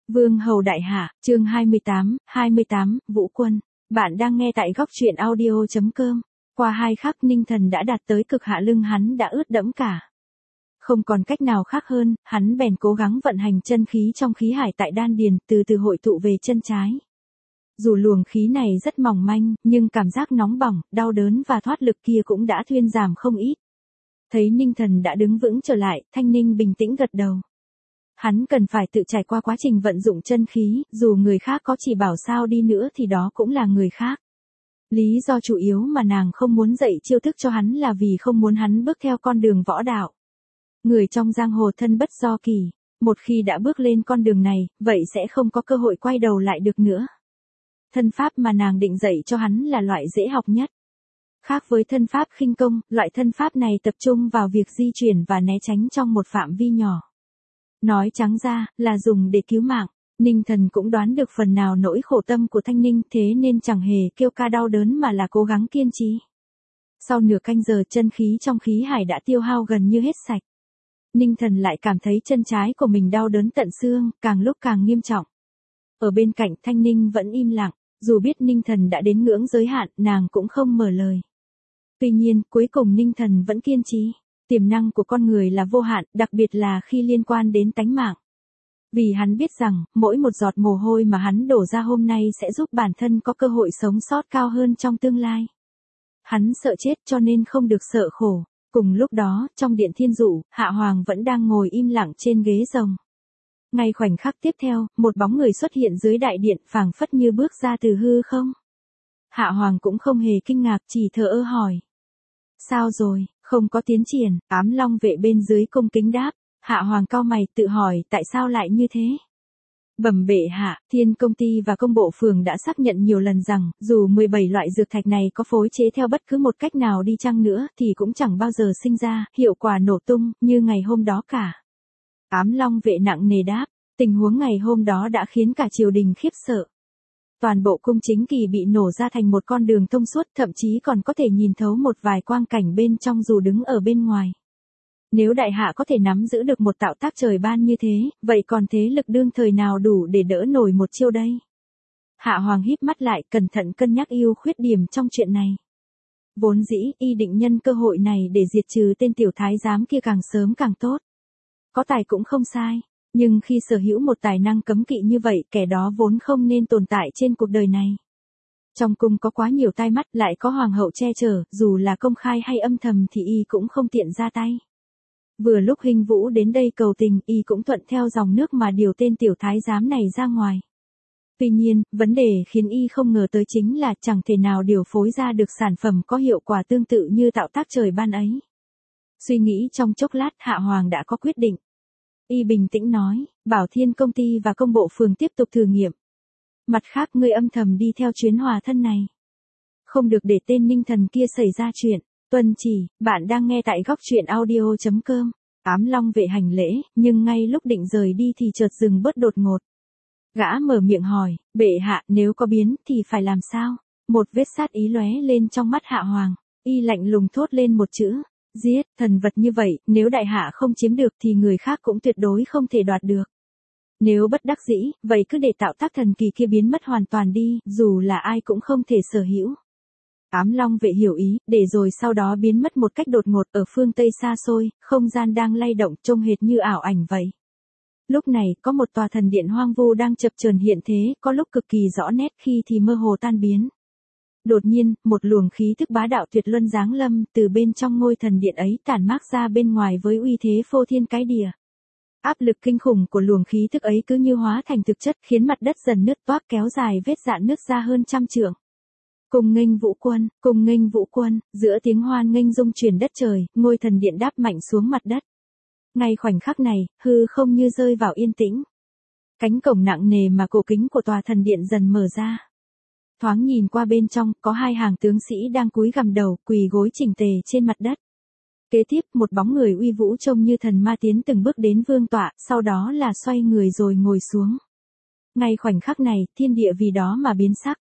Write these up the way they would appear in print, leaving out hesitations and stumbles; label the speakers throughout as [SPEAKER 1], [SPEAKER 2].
[SPEAKER 1] Vương hầu đại hạ, chương 28, Vũ Quân. Bạn đang nghe tại góc truyện audio.com. Qua 2 khắc Ninh Thần đã đạt tới cực hạ, lưng hắn đã ướt đẫm cả. Không còn cách nào khác hơn, hắn bèn cố gắng vận hành chân khí trong khí hải tại đan điền, từ từ hội tụ về chân trái. Dù luồng khí này rất mỏng manh, nhưng cảm giác nóng bỏng, đau đớn và thoát lực kia cũng đã thuyên giảm không ít. Thấy Ninh Thần đã đứng vững trở lại, Thanh Ninh bình tĩnh gật đầu. Hắn cần phải tự trải qua quá trình vận dụng chân khí, dù người khác có chỉ bảo sao đi nữa thì đó cũng là người khác. Lý do chủ yếu mà nàng không muốn dạy chiêu thức cho hắn là vì không muốn hắn bước theo con đường võ đạo. Người trong giang hồ thân bất do kỳ, một khi đã bước lên con đường này, vậy sẽ không có cơ hội quay đầu lại được nữa. Thân pháp mà nàng định dạy cho hắn là loại dễ học nhất. Khác với thân pháp khinh công, loại thân pháp này tập trung vào việc di chuyển và né tránh trong một phạm vi nhỏ. Nói trắng ra, là dùng để cứu mạng. Ninh Thần cũng đoán được phần nào nỗi khổ tâm của Thanh Ninh, thế nên chẳng hề kêu ca đau đớn mà là cố gắng kiên trì. Sau nửa canh giờ, chân khí trong khí hải đã tiêu hao gần như hết sạch. Ninh Thần lại cảm thấy chân trái của mình đau đớn tận xương, càng lúc càng nghiêm trọng. Ở bên cạnh, Thanh Ninh vẫn im lặng, dù biết Ninh Thần đã đến ngưỡng giới hạn, nàng cũng không mở lời. Tuy nhiên, cuối cùng Ninh Thần vẫn kiên trì. Tiềm năng của con người là vô hạn, đặc biệt là khi liên quan đến tánh mạng. Vì hắn biết rằng, mỗi một giọt mồ hôi mà hắn đổ ra hôm nay sẽ giúp bản thân có cơ hội sống sót cao hơn trong tương lai. Hắn sợ chết cho nên không được sợ khổ. Cùng lúc đó, trong điện thiên dụ, Hạ Hoàng vẫn đang ngồi im lặng trên ghế rồng. Ngay khoảnh khắc tiếp theo, một bóng người xuất hiện dưới đại điện, phảng phất như bước ra từ hư không. Hạ Hoàng cũng không hề kinh ngạc, chỉ thờ ơ hỏi. Sao rồi? Không có tiến triển. Ám Long vệ bên dưới cung kính đáp. Hạ Hoàng cau mày tự hỏi tại sao lại như thế. Bẩm bệ hạ, Thiên công ty và công bộ phường đã xác nhận nhiều lần rằng, dù 17 loại dược thạch này có phối chế theo bất cứ một cách nào đi chăng nữa thì cũng chẳng bao giờ sinh ra hiệu quả nổ tung như ngày hôm đó cả. Ám Long vệ nặng nề đáp, tình huống ngày hôm đó đã khiến cả triều đình khiếp sợ. Toàn bộ cung chính kỳ bị nổ ra thành một con đường thông suốt, thậm chí còn có thể nhìn thấu một vài quang cảnh bên trong dù đứng ở bên ngoài. Nếu đại hạ có thể nắm giữ được một tạo tác trời ban như thế, vậy còn thế lực đương thời nào đủ để đỡ nổi một chiêu đây? Hạ Hoàng híp mắt lại, cẩn thận cân nhắc ưu khuyết điểm trong chuyện này. Vốn dĩ, y định nhân cơ hội này để diệt trừ tên tiểu thái giám kia càng sớm càng tốt. Có tài cũng không sai. Nhưng khi sở hữu một tài năng cấm kỵ như vậy, kẻ đó vốn không nên tồn tại trên cuộc đời này. Trong cung có quá nhiều tai mắt, lại có hoàng hậu che chở, dù là công khai hay âm thầm thì y cũng không tiện ra tay. Vừa lúc Hình Vũ đến đây cầu tình, y cũng thuận theo dòng nước mà điều tên tiểu thái giám này ra ngoài. Tuy nhiên, vấn đề khiến y không ngờ tới chính là chẳng thể nào điều phối ra được sản phẩm có hiệu quả tương tự như tạo tác trời ban ấy. Suy nghĩ trong chốc lát, Hạ Hoàng đã có quyết định. Y bình tĩnh nói, bảo Thiên công ty và công bộ phường tiếp tục thử nghiệm. Mặt khác, ngươi âm thầm đi theo chuyến hòa thân này. Không được để tên Ninh Thần kia xảy ra chuyện. Tuân chỉ, bạn đang nghe tại góc truyện audio.com. Ám Long vệ hành lễ, nhưng ngay lúc định rời đi thì chợt dừng bớt đột ngột. Gã mở miệng hỏi, bệ hạ, nếu có biến thì phải làm sao? Một vết sát ý lóe lên trong mắt Hạ Hoàng. Y lạnh lùng thốt lên một chữ. Giết. Thần vật như vậy, nếu đại hạ không chiếm được thì người khác cũng tuyệt đối không thể đoạt được. Nếu bất đắc dĩ, vậy cứ để tạo tác thần kỳ kia biến mất hoàn toàn đi, dù là ai cũng không thể sở hữu. Ám Long vệ hiểu ý, để rồi sau đó biến mất một cách đột ngột ở phương Tây xa xôi, không gian đang lay động trông hệt như ảo ảnh vậy. Lúc này, có một tòa thần điện hoang vu đang chập chờn hiện thế, có lúc cực kỳ rõ nét khi thì mơ hồ tan biến. Đột nhiên, một luồng khí thức bá đạo tuyệt luân giáng lâm, từ bên trong ngôi thần điện ấy tản mát ra bên ngoài với uy thế phô thiên cái địa. Áp lực kinh khủng của luồng khí thức ấy cứ như hóa thành thực chất, khiến mặt đất dần nứt toác, kéo dài vết rạn nứt ra hơn 100 trượng. Cùng nghênh Vũ Quân, cùng nghênh Vũ Quân, giữa tiếng hoan nghênh rung chuyển đất trời, ngôi thần điện đáp mạnh xuống mặt đất. Ngay khoảnh khắc này, hư không như rơi vào yên tĩnh. Cánh cổng nặng nề mà cổ kính của tòa thần điện dần mở ra. Thoáng nhìn qua bên trong, có 2 hàng tướng sĩ đang cúi gằm đầu, quỳ gối chỉnh tề trên mặt đất. Kế tiếp, một bóng người uy vũ trông như thần ma tiến từng bước đến vương tọa, sau đó là xoay người rồi ngồi xuống. Ngay khoảnh khắc này, thiên địa vì đó mà biến sắc.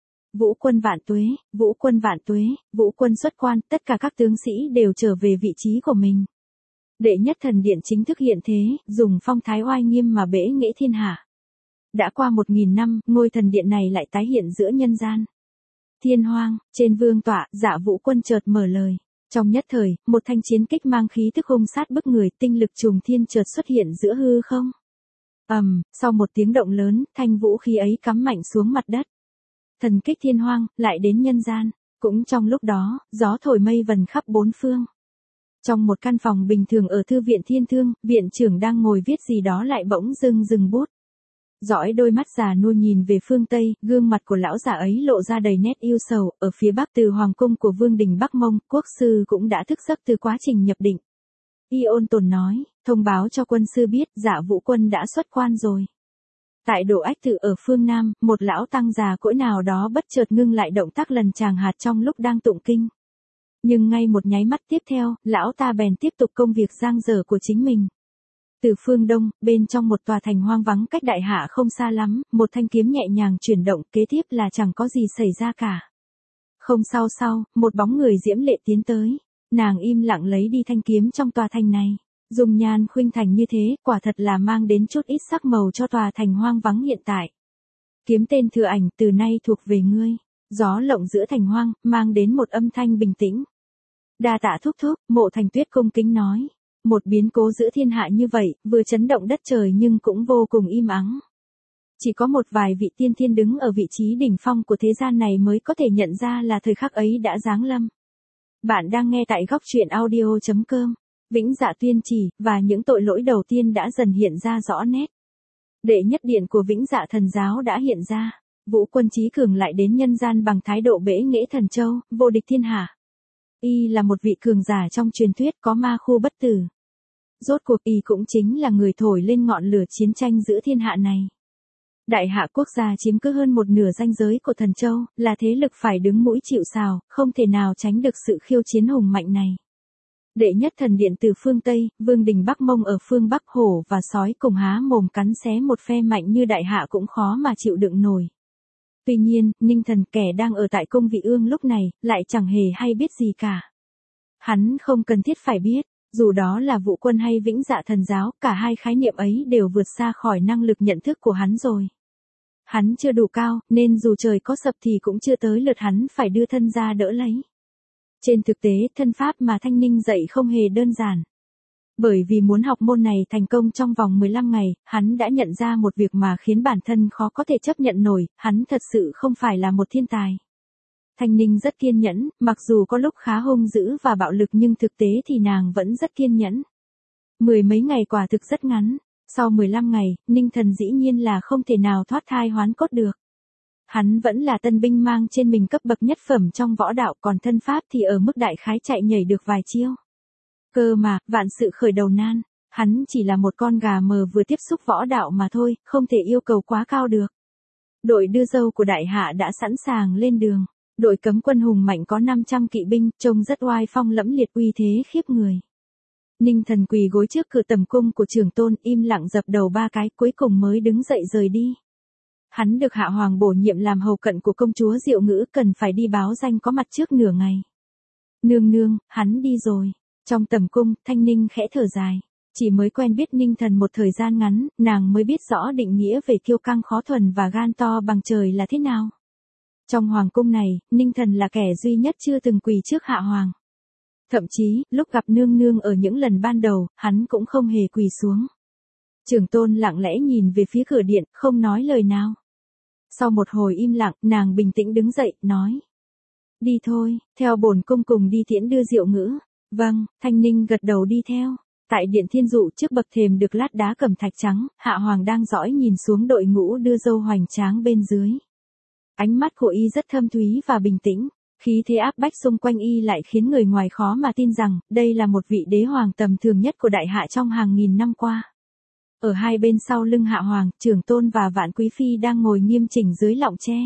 [SPEAKER 1] Vũ Quân vạn tuế, Vũ Quân vạn tuế, Vũ Quân xuất quan, tất cả các tướng sĩ đều trở về vị trí của mình. Đệ nhất thần điện chính thức hiện thế, dùng phong thái oai nghiêm mà bẽ nghệ thiên hạ. Đã qua 1000 năm, ngôi thần điện này lại tái hiện giữa nhân gian. Thiên hoang, trên vương tọa, Dạ Vũ Quân chợt mở lời. Trong nhất thời, một thanh chiến kích mang khí tức hung sát bức người, tinh lực trùng thiên chợt xuất hiện giữa hư không. Sau một tiếng động lớn, thanh vũ khí ấy cắm mạnh xuống mặt đất. Thần kích thiên hoang, lại đến nhân gian. Cũng trong lúc đó, gió thổi mây vần khắp bốn phương. Trong một căn phòng bình thường ở thư viện Thiên Thương, viện trưởng đang ngồi viết gì đó lại bỗng dưng dừng bút. Dõi đôi mắt già nua nhìn về phương Tây, gương mặt của lão già ấy lộ ra đầy nét yêu sầu. Ở phía bắc từ hoàng cung của vương đình Bắc Mông, quốc sư cũng đã thức giấc từ quá trình nhập định. Y ôn tồn nói, thông báo cho quân sư biết Dạ Vũ Quân đã xuất quan rồi. Tại Đổ Ách Tự ở phương Nam, một lão tăng già cỗi nào đó bất chợt ngưng lại động tác lần tràng hạt trong lúc đang tụng kinh. Nhưng ngay một nháy mắt tiếp theo, lão ta bèn tiếp tục công việc giang dở của chính mình. Từ phương đông, bên trong một tòa thành hoang vắng cách đại hạ không xa lắm, một thanh kiếm nhẹ nhàng chuyển động, kế tiếp là chẳng có gì xảy ra cả. Không sau, một bóng người diễm lệ tiến tới. Nàng im lặng lấy đi thanh kiếm trong tòa thành này. Dùng nhan khuynh thành như thế, quả thật là mang đến chút ít sắc màu cho tòa thành hoang vắng hiện tại. Kiếm tên Thừa Ảnh, từ nay thuộc về ngươi. Gió lộng giữa thành hoang, mang đến một âm thanh bình tĩnh. Đa tạ thúc thúc, Mộ Thành Tuyết cung kính nói. Một biến cố giữa thiên hạ như vậy, vừa chấn động đất trời nhưng cũng vô cùng im ắng. Chỉ có một vài vị tiên thiên đứng ở vị trí đỉnh phong của thế gian này mới có thể nhận ra là thời khắc ấy đã giáng lâm. Bạn đang nghe tại góc truyện audio.com. Vĩnh Dạ Tuyên Chỉ, và những tội lỗi đầu tiên đã dần hiện ra rõ nét. Đệ nhất điện của Vĩnh Dạ Thần Giáo đã hiện ra. Vũ Quân chí cường lại đến nhân gian bằng thái độ bẽ nghễ thần châu, vô địch thiên hạ. Y là một vị cường giả trong truyền thuyết có ma khu bất tử. Rốt cuộc Y cũng chính là người thổi lên ngọn lửa chiến tranh giữa thiên hạ này. Đại hạ quốc gia chiếm cứ hơn một nửa ranh giới của thần châu, là thế lực phải đứng mũi chịu sào, không thể nào tránh được sự khiêu chiến hùng mạnh này. Đệ nhất thần điện từ phương Tây, vương đình Bắc Mông ở phương Bắc, hổ và sói cùng há mồm cắn xé một phe mạnh như đại hạ cũng khó mà chịu đựng nổi. Tuy nhiên, Ninh Thần, kẻ đang ở tại cung Vị Ương lúc này, lại chẳng hề hay biết gì cả. Hắn không cần thiết phải biết, dù đó là Vũ Quân hay Vĩnh Dạ Thần Giáo, cả hai khái niệm ấy đều vượt xa khỏi năng lực nhận thức của hắn rồi. Hắn chưa đủ cao, nên dù trời có sập thì cũng chưa tới lượt hắn phải đưa thân ra đỡ lấy. Trên thực tế, thân pháp mà Thanh Ninh dạy không hề đơn giản. Bởi vì muốn học môn này thành công trong vòng 15 ngày, hắn đã nhận ra một việc mà khiến bản thân khó có thể chấp nhận nổi, hắn thật sự không phải là một thiên tài. Thanh Ninh rất kiên nhẫn, mặc dù có lúc khá hung dữ và bạo lực nhưng thực tế thì nàng vẫn rất kiên nhẫn. 10 mấy ngày quả thực rất ngắn, sau 15 ngày, Ninh Thần dĩ nhiên là không thể nào thoát thai hoán cốt được. Hắn vẫn là tân binh mang trên mình cấp bậc nhất phẩm trong võ đạo, còn thân pháp thì ở mức đại khái chạy nhảy được vài chiêu. Cơ mà, vạn sự khởi đầu nan, hắn chỉ là một con gà mờ vừa tiếp xúc võ đạo mà thôi, không thể yêu cầu quá cao được. Đội đưa dâu của đại hạ đã sẵn sàng lên đường. Đội cấm quân hùng mạnh có 500 kỵ binh, trông rất oai phong lẫm liệt, uy thế khiếp người. Ninh Thần quỳ gối trước cửa tầm cung của Trường Tôn, im lặng dập đầu 3 cái, cuối cùng mới đứng dậy rời đi. Hắn được Hạ Hoàng bổ nhiệm làm hầu cận của công chúa Diệu Ngữ, cần phải đi báo danh có mặt trước nửa ngày. Nương nương, hắn đi rồi. Trong tầm cung, Thanh Ninh khẽ thở dài. Chỉ mới quen biết Ninh Thần một thời gian ngắn, nàng mới biết rõ định nghĩa về kiêu căng khó thuần và gan to bằng trời là thế nào. Trong hoàng cung này, Ninh Thần là kẻ duy nhất chưa từng quỳ trước Hạ Hoàng. Thậm chí, lúc gặp nương nương ở những lần ban đầu, hắn cũng không hề quỳ xuống. Trường Tôn lặng lẽ nhìn về phía cửa điện, không nói lời nào. Sau một hồi im lặng, nàng bình tĩnh đứng dậy, nói. Đi thôi, theo bổn cung cùng đi tiễn đưa Diệu Ngữ. Vâng, Thanh Ninh gật đầu đi theo. Tại điện Thiên Dụ trước bậc thềm được lát đá cẩm thạch trắng, Hạ Hoàng đang dõi nhìn xuống đội ngũ đưa dâu hoành tráng bên dưới. Ánh mắt của y rất thâm thúy và bình tĩnh, khí thế áp bách xung quanh y lại khiến người ngoài khó mà tin rằng, đây là một vị đế hoàng tầm thường nhất của đại hạ trong hàng nghìn năm qua. Ở hai bên sau lưng Hạ Hoàng, Trường Tôn và Vạn Quý Phi đang ngồi nghiêm chỉnh dưới lọng tre.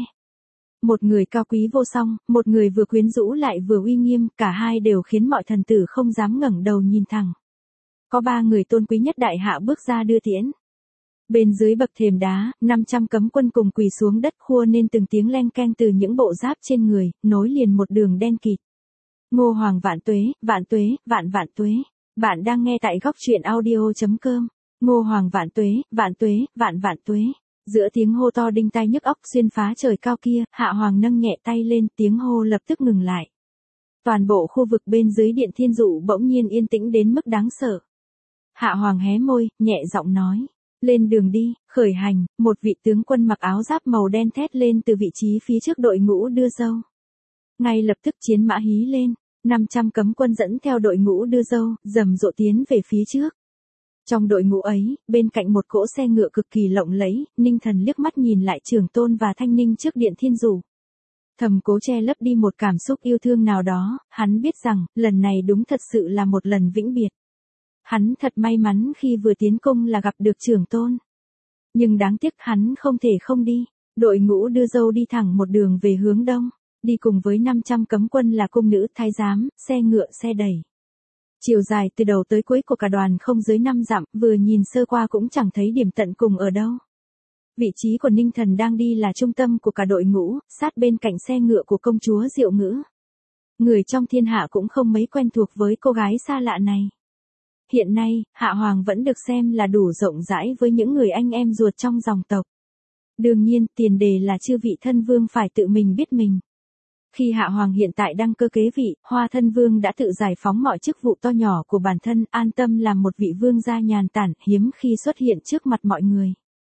[SPEAKER 1] Một người cao quý vô song, một người vừa quyến rũ lại vừa uy nghiêm, cả hai đều khiến mọi thần tử không dám ngẩng đầu nhìn thẳng. Có 3 người tôn quý nhất đại hạ bước ra đưa tiễn. Bên dưới bậc thềm đá, 500 cấm quân cùng quỳ xuống đất, khua nên từng tiếng leng keng từ những bộ giáp trên người, nối liền một đường đen kịt. Ngô Hoàng vạn tuế, vạn tuế, vạn vạn tuế. Bạn đang nghe tại góc truyện audio.com. Ngô Hoàng vạn tuế, vạn tuế, vạn vạn tuế. Giữa tiếng hô to đinh tai nhức óc xuyên phá trời cao kia, Hạ Hoàng nâng nhẹ tay lên, tiếng hô lập tức ngừng lại. Toàn bộ khu vực bên dưới điện thiên dụ bỗng nhiên yên tĩnh đến mức đáng sợ. Hạ Hoàng hé môi, nhẹ giọng nói. Lên đường đi, khởi hành, một vị tướng quân mặc áo giáp màu đen thét lên từ vị trí phía trước đội ngũ đưa dâu. Ngay lập tức chiến mã hí lên, 500 cấm quân dẫn theo đội ngũ đưa dâu, rầm rộ tiến về phía trước. Trong đội ngũ ấy, bên cạnh một cỗ xe ngựa cực kỳ lộng lẫy, Ninh Thần liếc mắt nhìn lại Trường Tôn và Thanh Ninh trước điện thiên dụ. Thầm cố che lấp đi một cảm xúc yêu thương nào đó, hắn biết rằng, lần này đúng thật sự là một lần vĩnh biệt. Hắn thật may mắn khi vừa tiến cung là gặp được Trường Tôn. Nhưng đáng tiếc hắn không thể không đi. Đội ngũ đưa dâu đi thẳng một đường về hướng đông, đi cùng với 500 cấm quân là cung nữ, thái giám, xe ngựa, xe đẩy. Chiều dài từ đầu tới cuối của cả đoàn không dưới 5 dặm, vừa nhìn sơ qua cũng chẳng thấy điểm tận cùng ở đâu. Vị trí của Ninh Thần đang đi là trung tâm của cả đội ngũ, sát bên cạnh xe ngựa của công chúa Diệu Ngữ. Người trong thiên hạ cũng không mấy quen thuộc với cô gái xa lạ này. Hiện nay, Hạ Hoàng vẫn được xem là đủ rộng rãi với những người anh em ruột trong dòng tộc. Đương nhiên, tiền đề là chư vị thân vương phải tự mình biết mình. Khi Hạ Hoàng hiện tại đăng cơ kế vị, Hoa thân vương đã tự giải phóng mọi chức vụ to nhỏ của bản thân, an tâm làm một vị vương gia nhàn tản, hiếm khi xuất hiện trước mặt mọi người.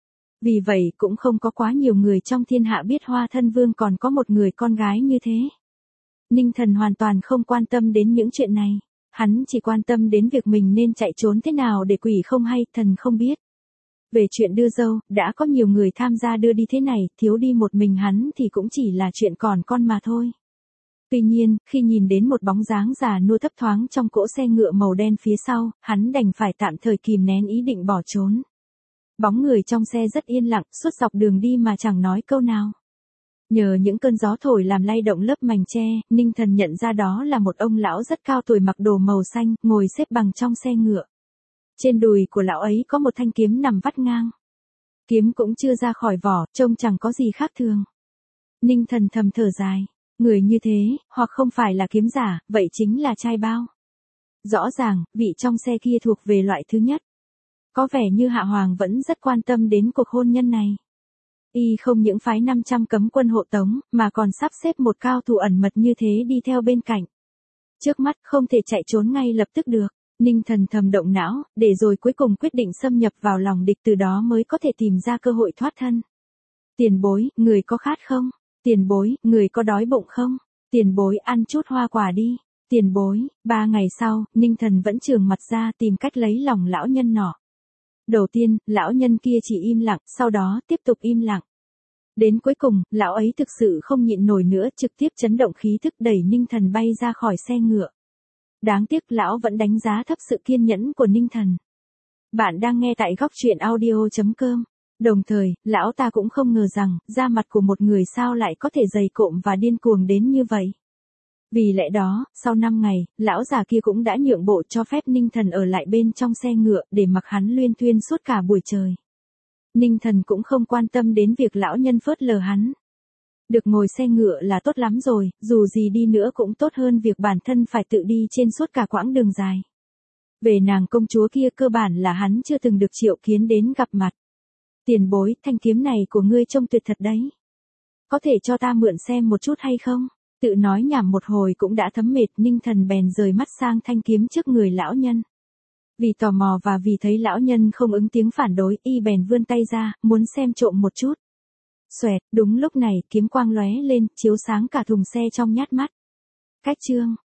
[SPEAKER 1] Vì vậy cũng không có quá nhiều người trong thiên hạ biết Hoa thân vương còn có một người con gái như thế. Ninh Thần hoàn toàn không quan tâm đến những chuyện này. Hắn chỉ quan tâm đến việc mình nên chạy trốn thế nào để quỷ không hay, thần không biết. Về chuyện đưa dâu, đã có nhiều người tham gia đưa đi thế này, thiếu đi một mình hắn thì cũng chỉ là chuyện còn con mà thôi. Tuy nhiên, khi nhìn đến một bóng dáng già nua thấp thoáng trong cỗ xe ngựa màu đen phía sau, hắn đành phải tạm thời kìm nén ý định bỏ trốn. Bóng người trong xe rất yên lặng, suốt dọc đường đi mà chẳng nói câu nào. Nhờ những cơn gió thổi làm lay động lớp mành tre, Ninh Thần nhận ra đó là một ông lão rất cao tuổi mặc đồ màu xanh, ngồi xếp bằng trong xe ngựa. Trên đùi của lão ấy có một thanh kiếm nằm vắt ngang. Kiếm cũng chưa ra khỏi vỏ, trông chẳng có gì khác thường. Ninh Thần thầm thở dài. Người như thế, hoặc không phải là kiếm giả, vậy chính là trai bao. Rõ ràng, vị trong xe kia thuộc về loại thứ nhất. Có vẻ như Hạ Hoàng vẫn rất quan tâm đến cuộc hôn nhân này. Y không những phái 500 cấm quân hộ tống, mà còn sắp xếp một cao thủ ẩn mật như thế đi theo bên cạnh. Trước mắt không thể chạy trốn ngay lập tức được. Ninh Thần thầm động não, để rồi cuối cùng quyết định xâm nhập vào lòng địch, từ đó mới có thể tìm ra cơ hội thoát thân. Tiền bối, người có khát không? Tiền bối, người có đói bụng không? Tiền bối, ăn chút hoa quả đi. Tiền bối. 3 ngày sau, Ninh Thần vẫn trường mặt ra tìm cách lấy lòng lão nhân nọ. Đầu tiên, lão nhân kia chỉ im lặng, sau đó tiếp tục im lặng. Đến cuối cùng, lão ấy thực sự không nhịn nổi nữa, trực tiếp chấn động khí thức đẩy Ninh Thần bay ra khỏi xe ngựa. Đáng tiếc lão vẫn đánh giá thấp sự kiên nhẫn của Ninh Thần. Bạn đang nghe tại góc truyện audio.com. Đồng thời, lão ta cũng không ngờ rằng, da mặt của một người sao lại có thể dày cộm và điên cuồng đến như vậy. Vì lẽ đó, sau 5 ngày, lão già kia cũng đã nhượng bộ cho phép Ninh Thần ở lại bên trong xe ngựa để mặc hắn luyên thuyên suốt cả buổi trời. Ninh Thần cũng không quan tâm đến việc lão nhân phớt lờ hắn. Được ngồi xe ngựa là tốt lắm rồi, dù gì đi nữa cũng tốt hơn việc bản thân phải tự đi trên suốt cả quãng đường dài. Về nàng công chúa kia cơ bản là hắn chưa từng được triệu kiến đến gặp mặt. Tiền bối, thanh kiếm này của ngươi trông tuyệt thật đấy. Có thể cho ta mượn xem một chút hay không? Tự nói nhảm một hồi cũng đã thấm mệt, Ninh Thần bèn rời mắt sang thanh kiếm trước người lão nhân. Vì tò mò và vì thấy lão nhân không ứng tiếng phản đối, y bèn vươn tay ra, muốn xem trộm một chút. Xoẹt, đúng lúc này, kiếm quang lóe lên, chiếu sáng cả thùng xe trong nhát mắt. Cách chương